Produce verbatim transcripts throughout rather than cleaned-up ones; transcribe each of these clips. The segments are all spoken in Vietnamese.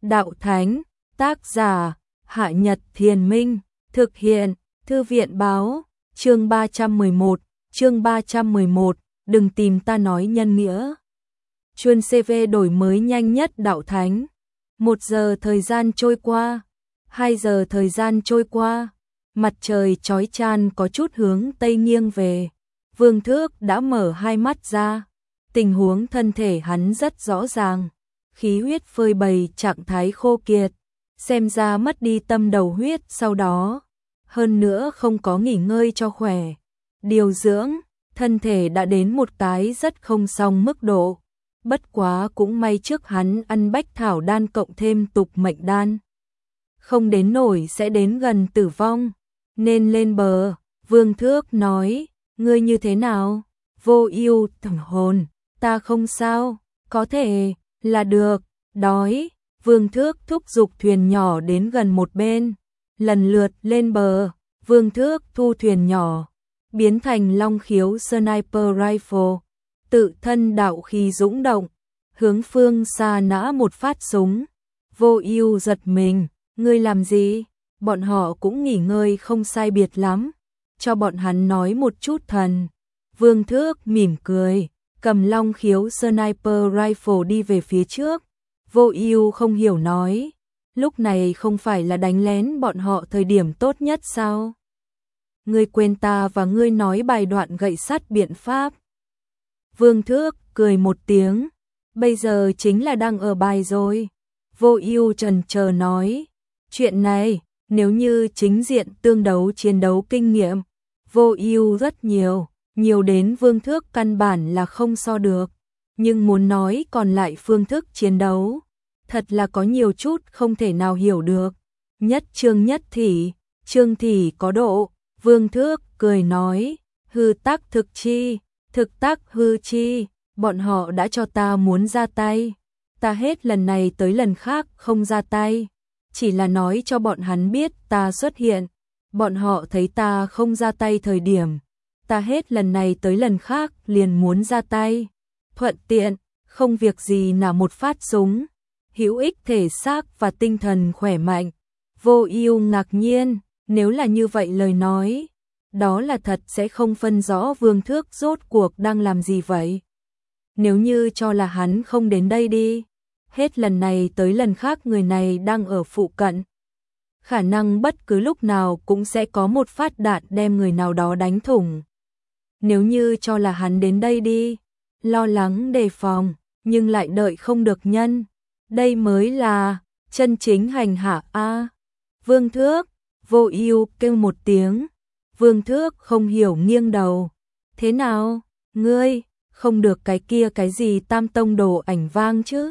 đạo thánh, tác giả, Hạ Nhật Thiền Minh, thực hiện, Thư viện báo, chương ba trăm mười một, chương ba trăm mười một, đừng tìm ta nói nhân nghĩa. Chuyên xê vê đổi mới nhanh nhất đạo thánh. Một giờ thời gian trôi qua, hai giờ thời gian trôi qua, mặt trời chói chan có chút hướng tây nghiêng về. Vương Thước đã mở hai mắt ra, tình huống thân thể hắn rất rõ ràng, khí huyết phơi bày trạng thái khô kiệt, xem ra mất đi tâm đầu huyết sau đó, hơn nữa không có nghỉ ngơi cho khỏe, điều dưỡng, thân thể đã đến một cái rất không xong mức độ. Bất quá cũng may trước hắn ăn bách thảo đan cộng thêm tục mệnh đan, không đến nổi sẽ đến gần tử vong, nên lên bờ. Vương Thước nói, ngươi như thế nào? Vô ưu thần hồn, ta không sao, có thể là được. Đói. Vương Thước thúc giục thuyền nhỏ đến gần một bên, lần lượt lên bờ. Vương Thước thu thuyền nhỏ, biến thành long khiếu sniper rifle, tự thân đạo khí dũng động, hướng phương xa nã một phát súng. Vô ưu giật mình, ngươi làm gì? Bọn họ cũng nghỉ ngơi không sai biệt lắm, cho bọn hắn nói một chút thần. Vương Thước mỉm cười, cầm long khiếu sniper rifle đi về phía trước. Vô ưu không hiểu nói, lúc này không phải là đánh lén bọn họ thời điểm tốt nhất sao? Ngươi quên ta và ngươi nói bài đoạn gậy sắt biện pháp. Vương Thước cười một tiếng, bây giờ chính là đang ở bài rồi. Vô ưu chần chờ nói, chuyện này, nếu như chính diện tương đấu chiến đấu kinh nghiệm, Vô ưu rất nhiều, nhiều đến Vương Thước căn bản là không so được. Nhưng muốn nói còn lại phương thức chiến đấu, thật là có nhiều chút không thể nào hiểu được. Nhất Trương nhất thị, Trương thị có độ. Vương Thước cười nói, hư tác thực chi, thực tác hư chi, bọn họ đã cho ta muốn ra tay, ta hết lần này tới lần khác không ra tay, chỉ là nói cho bọn hắn biết ta xuất hiện, bọn họ thấy ta không ra tay thời điểm, ta hết lần này tới lần khác liền muốn ra tay, thuận tiện, không việc gì là một phát súng, hữu ích thể xác và tinh thần khỏe mạnh. Vô ưu ngạc nhiên, nếu là như vậy lời nói, đó là thật sẽ không phân rõ Vương Thước rốt cuộc đang làm gì vậy. Nếu như cho là hắn không đến đây đi, hết lần này tới lần khác người này đang ở phụ cận, khả năng bất cứ lúc nào cũng sẽ có một phát đạn đem người nào đó đánh thủng. Nếu như cho là hắn đến đây đi, lo lắng đề phòng, nhưng lại đợi không được nhân, đây mới là chân chính hành hạ a. Vương Thước, Vô ưu kêu một tiếng. Vương Thước không hiểu nghiêng đầu. Thế nào, ngươi, không được cái kia cái gì tam tông đồ ảnh vang chứ?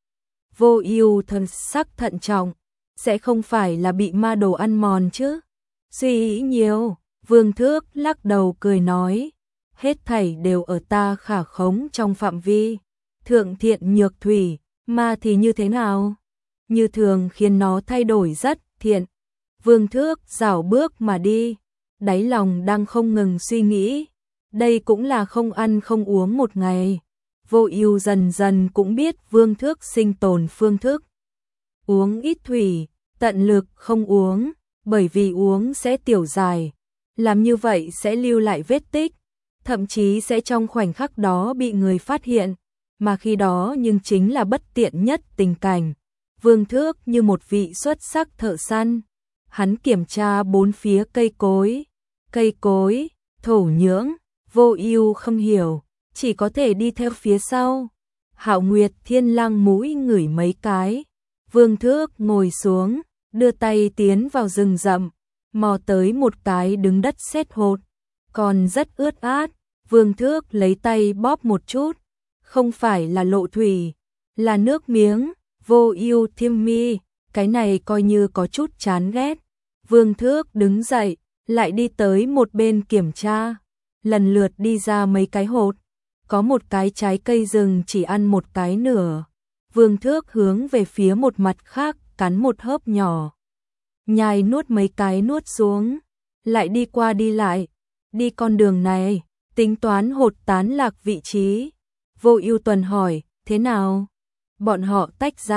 Vô ưu thần sắc thận trọng, sẽ không phải là bị ma đồ ăn mòn chứ? Suy nghĩ nhiều, Vương Thước lắc đầu cười nói, hết thảy đều ở ta khả khống trong phạm vi. Thượng thiện nhược thủy, ma thì như thế nào? Như thường khiến nó thay đổi rất thiện. Vương Thước dảo bước mà đi, đáy lòng đang không ngừng suy nghĩ, đây cũng là không ăn không uống một ngày. Vô ưu dần dần cũng biết Vương Thước sinh tồn phương thức. Uống ít thủy, tận lực không uống, bởi vì uống sẽ tiểu dài, làm như vậy sẽ lưu lại vết tích, thậm chí sẽ trong khoảnh khắc đó bị người phát hiện, mà khi đó nhưng chính là bất tiện nhất tình cảnh. Vương Thước như một vị xuất sắc thợ săn, hắn kiểm tra bốn phía cây cối, cây cối, thổ nhưỡng. Vô ưu không hiểu, chỉ có thể đi theo phía sau. Hạo Nguyệt Thiên Lăng mũi ngửi mấy cái, Vương Thước ngồi xuống, đưa tay tiến vào rừng rậm, mò tới một cái đứng đất sét hột, còn rất ướt át. Vương Thước lấy tay bóp một chút, không phải là lộ thủy, là nước miếng. Vô ưu thiêm mi, cái này coi như có chút chán ghét. Vương Thước đứng dậy, lại đi tới một bên kiểm tra, lần lượt đi ra mấy cái hột, có một cái trái cây rừng chỉ ăn một cái nửa. Vương Thước hướng về phía một mặt khác, cắn một hớp nhỏ, nhai nuốt mấy cái nuốt xuống, lại đi qua đi lại, đi con đường này, tính toán hột tán lạc vị trí. Vô Ưu Tuần hỏi, thế nào? Bọn họ tách ra,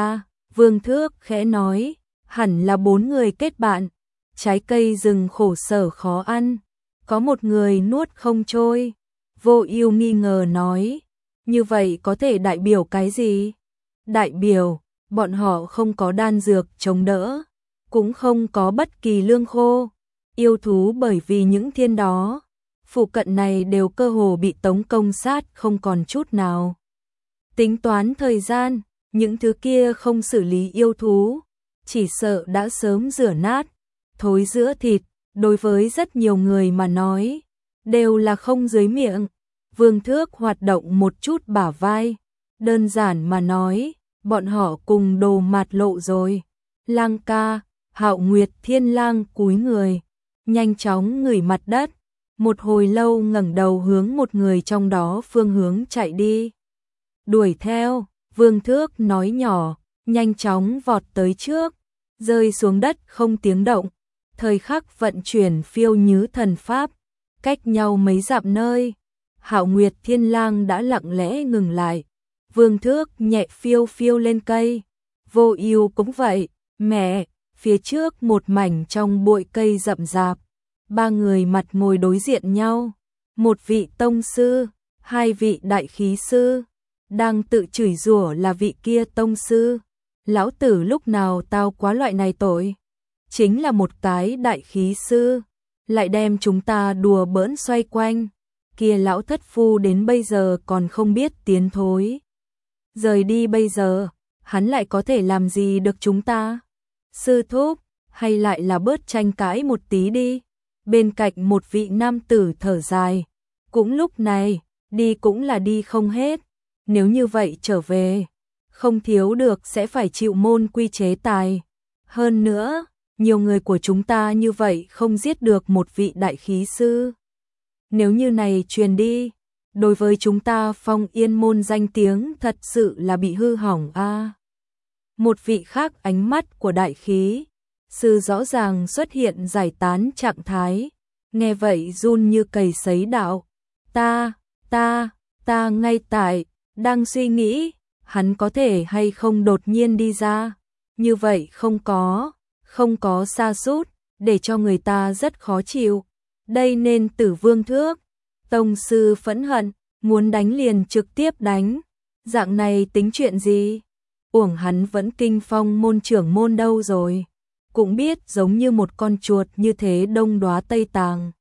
Vương Thước khẽ nói, hẳn là bốn người kết bạn. Trái cây rừng khổ sở khó ăn, có một người nuốt không trôi. Vô Ưu nghi ngờ nói, như vậy có thể đại biểu cái gì? Đại biểu, bọn họ không có đan dược chống đỡ, cũng không có bất kỳ lương khô. Yêu thú bởi vì những thiên đó, phụ cận này đều cơ hồ bị tống công sát không còn chút nào. Tính toán thời gian, những thứ kia không xử lý yêu thú, chỉ sợ đã sớm rửa nát, thối giữa thịt, đối với rất nhiều người mà nói, đều là không dưới miệng. Vương Thước hoạt động một chút bả vai, đơn giản mà nói, bọn họ cùng đồ mạt lộ rồi. Lang ca, Hạo Nguyệt Thiên Lang cúi người, nhanh chóng ngửi mặt đất, một hồi lâu ngẩng đầu hướng một người trong đó phương hướng chạy đi. Đuổi theo, Vương Thước nói nhỏ, nhanh chóng vọt tới trước, rơi xuống đất không tiếng động. Thời khắc vận chuyển phiêu nhứ thần pháp, cách nhau mấy dặm nơi, Hạo Nguyệt Thiên Lang đã lặng lẽ ngừng lại. Vương Thước nhẹ phiêu phiêu lên cây, Vô Ưu cũng vậy. Mẹ, phía trước một mảnh trong bụi cây rậm rạp, ba người mặt ngồi đối diện nhau, một vị tông sư, hai vị đại khí sư, đang tự chửi rủa là vị kia tông sư. Lão tử lúc nào tao quá loại này tội, chính là một cái đại khí sư, lại đem chúng ta đùa bỡn xoay quanh. Kia lão thất phu đến bây giờ còn không biết tiến thối. Rời đi bây giờ, hắn lại có thể làm gì được chúng ta? Sư thúc, hay lại là bớt tranh cãi một tí đi. Bên cạnh một vị nam tử thở dài. Cũng lúc này, đi cũng là đi không hết. Nếu như vậy trở về, không thiếu được sẽ phải chịu môn quy chế tài. Hơn nữa, nhiều người của chúng ta như vậy không giết được một vị đại khí sư. Nếu như này truyền đi, đối với chúng ta Phong Yên môn danh tiếng thật sự là bị hư hỏng a. À. Một vị khác ánh mắt của đại khí sư rõ ràng xuất hiện giải tán trạng thái, nghe vậy run như cầy sấy đạo. Ta, ta, ta ngay tại, đang suy nghĩ, hắn có thể hay không đột nhiên đi ra, như vậy không có, không có sa sút, để cho người ta rất khó chịu. Đây nên Tử Vương Thước, tông sư phẫn hận, muốn đánh liền trực tiếp đánh, dạng này tính chuyện gì? Uổng hắn vẫn kinh phong môn trưởng môn đâu rồi, cũng biết giống như một con chuột như thế đông đoá Tây Tàng.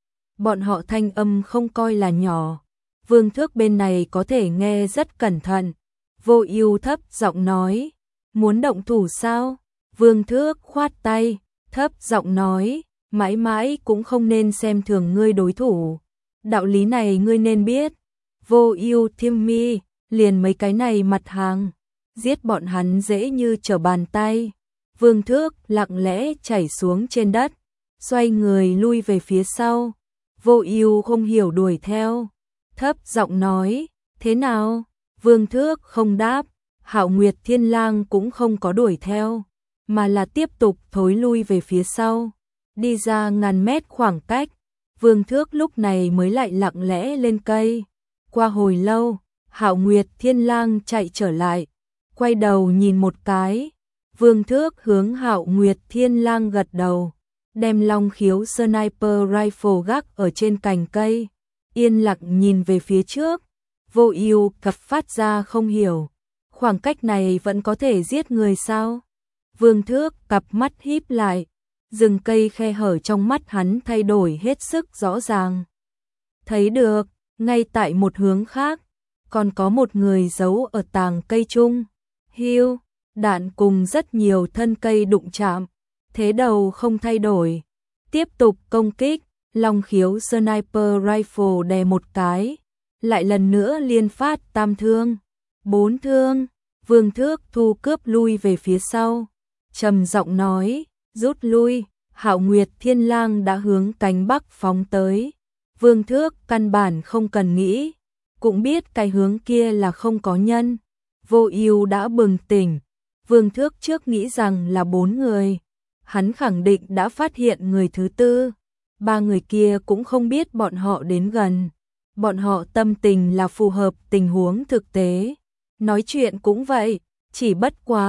Bọn họ thanh âm không coi là nhỏ, Vương Thước bên này có thể nghe rất cẩn thận. Vô Ưu thấp giọng nói, muốn động thủ sao? Vương Thước khoát tay, thấp giọng nói, mãi mãi cũng không nên xem thường ngươi đối thủ. Đạo lý này ngươi nên biết. Vô Ưu thiêm mi, liền mấy cái này mặt hàng, giết bọn hắn dễ như trở bàn tay. Vương Thước lặng lẽ chảy xuống trên đất, xoay người lui về phía sau. Vô Ưu không hiểu đuổi theo, thấp giọng nói, thế nào? Vương Thước không đáp, Hạo Nguyệt Thiên Lang cũng không có đuổi theo, mà là tiếp tục thối lui về phía sau. Đi ra ngàn mét khoảng cách, Vương Thước lúc này mới lại lặng lẽ lên cây. Qua hồi lâu, Hạo Nguyệt Thiên Lang chạy trở lại, quay đầu nhìn một cái. Vương Thước hướng Hạo Nguyệt Thiên Lang gật đầu, đem Long Khiếu Sniper Rifle gác ở trên cành cây, yên lặng nhìn về phía trước. Vô Ưu cặp phát ra không hiểu, khoảng cách này vẫn có thể giết người sao? Vương Thước cặp mắt híp lại, rừng cây khe hở trong mắt hắn thay đổi hết sức rõ ràng. Thấy được, ngay tại một hướng khác, còn có một người giấu ở tàng cây chung. Hiu, đạn cùng rất nhiều thân cây đụng chạm, thế đầu không thay đổi, tiếp tục công kích. Long Khiếu Sniper Rifle đè một cái, lại lần nữa liên phát tam thương, bốn thương. Vương Thước thu cướp lui về phía sau, trầm giọng nói, rút lui. Hạo Nguyệt Thiên Lang đã hướng cánh bắc phóng tới. Vương Thước căn bản không cần nghĩ, cũng biết cái hướng kia là không có nhân. Vô Ưu đã bừng tỉnh, Vương Thước trước nghĩ rằng là bốn người, hắn khẳng định đã phát hiện người thứ tư. Ba người kia cũng không biết bọn họ đến gần, bọn họ tâm tình là phù hợp tình huống thực tế. Nói chuyện cũng vậy, chỉ bất quá,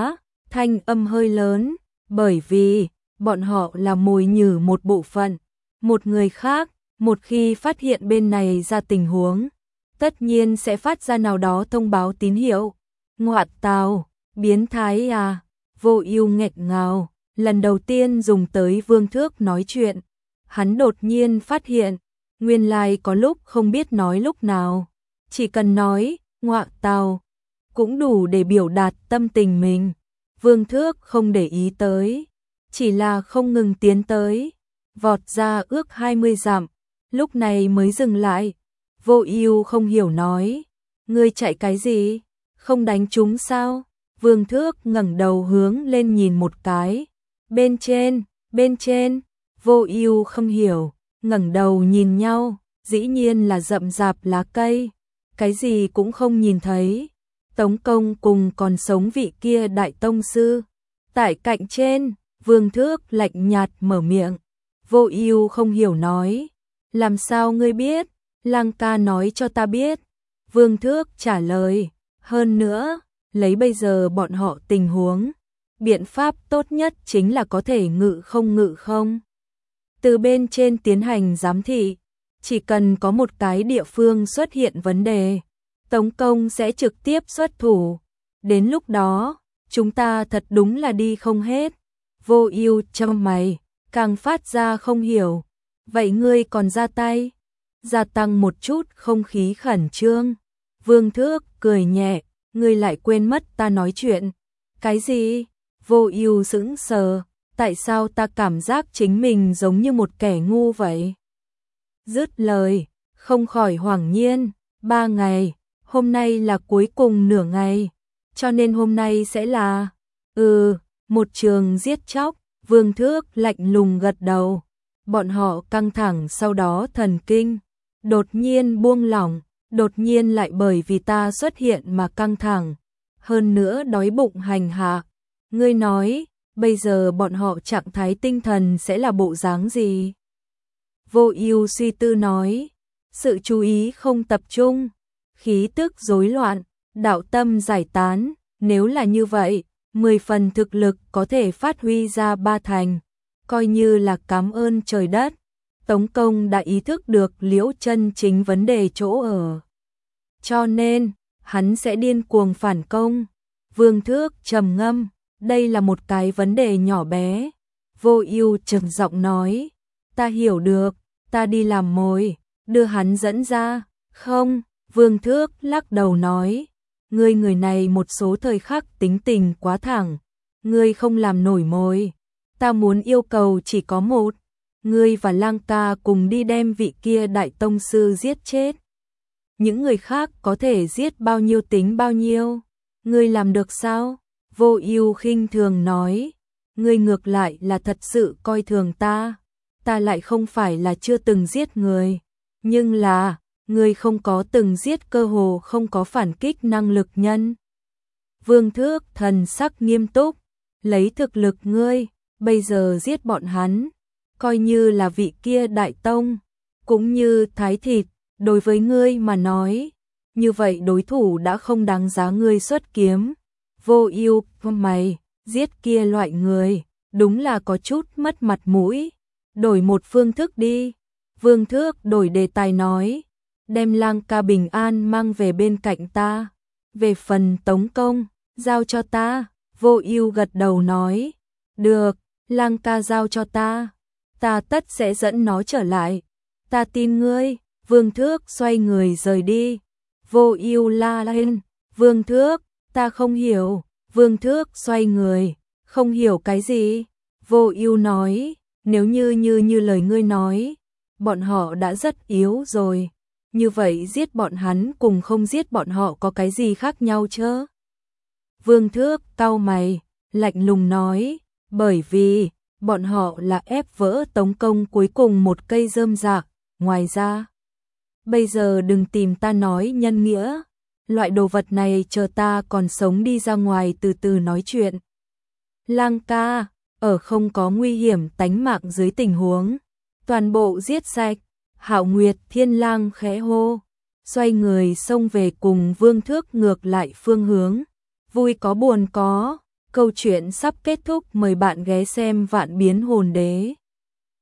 thanh âm hơi lớn, bởi vì bọn họ là mồi nhử một bộ phận, một người khác, một khi phát hiện bên này ra tình huống, tất nhiên sẽ phát ra nào đó thông báo tín hiệu. Ngoạn tào, biến thái à, Vô Ưu nghẹn ngào, lần đầu tiên dùng tới Vương Thước nói chuyện, hắn đột nhiên phát hiện, nguyên lai có lúc không biết nói lúc nào, chỉ cần nói, ngoạn tào, cũng đủ để biểu đạt tâm tình mình. Vương Thước không để ý tới, chỉ là không ngừng tiến tới, vọt ra ước hai mươi dặm, lúc này mới dừng lại. Vô Ưu không hiểu nói, ngươi chạy cái gì, không đánh chúng sao? Vương Thước ngẩng đầu hướng lên nhìn một cái, bên trên, bên trên, Vô Ưu không hiểu, ngẩng đầu nhìn nhau, dĩ nhiên là rậm rạp lá cây, cái gì cũng không nhìn thấy. Tống Công cùng còn sống vị kia đại tông sư, tại cạnh trên, Vương Thước lạnh nhạt mở miệng. Vô Ưu không hiểu nói, làm sao ngươi biết? Lăng ca nói cho ta biết. Vương Thước trả lời, hơn nữa, lấy bây giờ bọn họ tình huống, biện pháp tốt nhất chính là có thể ngự không ngự không. Từ bên trên tiến hành giám thị, chỉ cần có một cái địa phương xuất hiện vấn đề, Tống Công sẽ trực tiếp xuất thủ. Đến lúc đó, chúng ta thật đúng là đi không hết. Vô Ưu chăm mày, càng phát ra không hiểu. Vậy ngươi còn ra tay? Gia tăng một chút không khí khẩn trương. Vương Thước cười nhẹ, ngươi lại quên mất ta nói chuyện. Cái gì? Vô Ưu sững sờ, tại sao ta cảm giác chính mình giống như một kẻ ngu vậy? Dứt lời, không khỏi hoảng nhiên, ba ngày, hôm nay là cuối cùng nửa ngày, cho nên hôm nay sẽ là, ừ, một trường giết chóc. Vương Thước lạnh lùng gật đầu, bọn họ căng thẳng sau đó thần kinh, đột nhiên buông lỏng, đột nhiên lại bởi vì ta xuất hiện mà căng thẳng, hơn nữa đói bụng hành hạ. Ngươi nói, bây giờ bọn họ trạng thái tinh thần sẽ là bộ dáng gì? Vô Ưu suy tư nói, sự chú ý không tập trung, khí tức rối loạn, đạo tâm giải tán, nếu là như vậy, mười phần thực lực có thể phát huy ra ba thành, coi như là cảm ơn trời đất. Tống Công đã ý thức được Liễu chân chính vấn đề chỗ ở, cho nên hắn sẽ điên cuồng phản công. Vương Thước trầm ngâm, đây là một cái vấn đề nhỏ bé. Vô Ưu trầm giọng nói, ta hiểu được, ta đi làm mồi, đưa hắn dẫn ra. Không, Vương Thước lắc đầu nói, ngươi người này một số thời khắc tính tình quá thẳng, ngươi không làm nổi mồi. Ta muốn yêu cầu chỉ có một, ngươi và Lang ca cùng đi đem vị kia đại tông sư giết chết. Những người khác có thể giết bao nhiêu tính bao nhiêu. Ngươi làm được sao? Vô Ưu khinh thường nói, ngươi ngược lại là thật sự coi thường ta. Ta lại không phải là chưa từng giết người, nhưng là ngươi không có từng giết cơ hồ không có phản kích năng lực nhân. Vương Thước thần sắc nghiêm túc, lấy thực lực ngươi, bây giờ giết bọn hắn, coi như là vị kia đại tông, cũng như thái thịt, đối với ngươi mà nói, như vậy đối thủ đã không đáng giá ngươi xuất kiếm. Vô Ưu, mày, giết kia loại người, đúng là có chút mất mặt mũi, đổi một phương thức đi. Vương Thước đổi đề tài nói, đem Lang ca bình an mang về bên cạnh ta, về phần Tống Công, giao cho ta. Vô Ưu gật đầu nói, được, Lang ca giao cho ta, ta tất sẽ dẫn nó trở lại, ta tin ngươi. Vương Thước xoay người rời đi. Vô Ưu la lên, Vương Thước, ta không hiểu. Vương Thước xoay người, không hiểu cái gì? Vô Ưu nói, nếu như như như lời ngươi nói, bọn họ đã rất yếu rồi, như vậy giết bọn hắn cùng không giết bọn họ có cái gì khác nhau chứ? Vương Thước cau mày, lạnh lùng nói, bởi vì bọn họ là ép vỡ Tống Công cuối cùng một cây rơm rạ, ngoài ra, bây giờ đừng tìm ta nói nhân nghĩa, loại đồ vật này chờ ta còn sống đi ra ngoài từ từ nói chuyện. Lang ca, ở không có nguy hiểm tánh mạng dưới tình huống, toàn bộ giết sạch. Hạo Nguyệt Thiên Lang khẽ hô, xoay người xông về cùng Vương Thước ngược lại phương hướng, vui có buồn có, Câu chuyện sắp kết thúc, mời bạn ghé xem Vạn Biến Hồn Đế.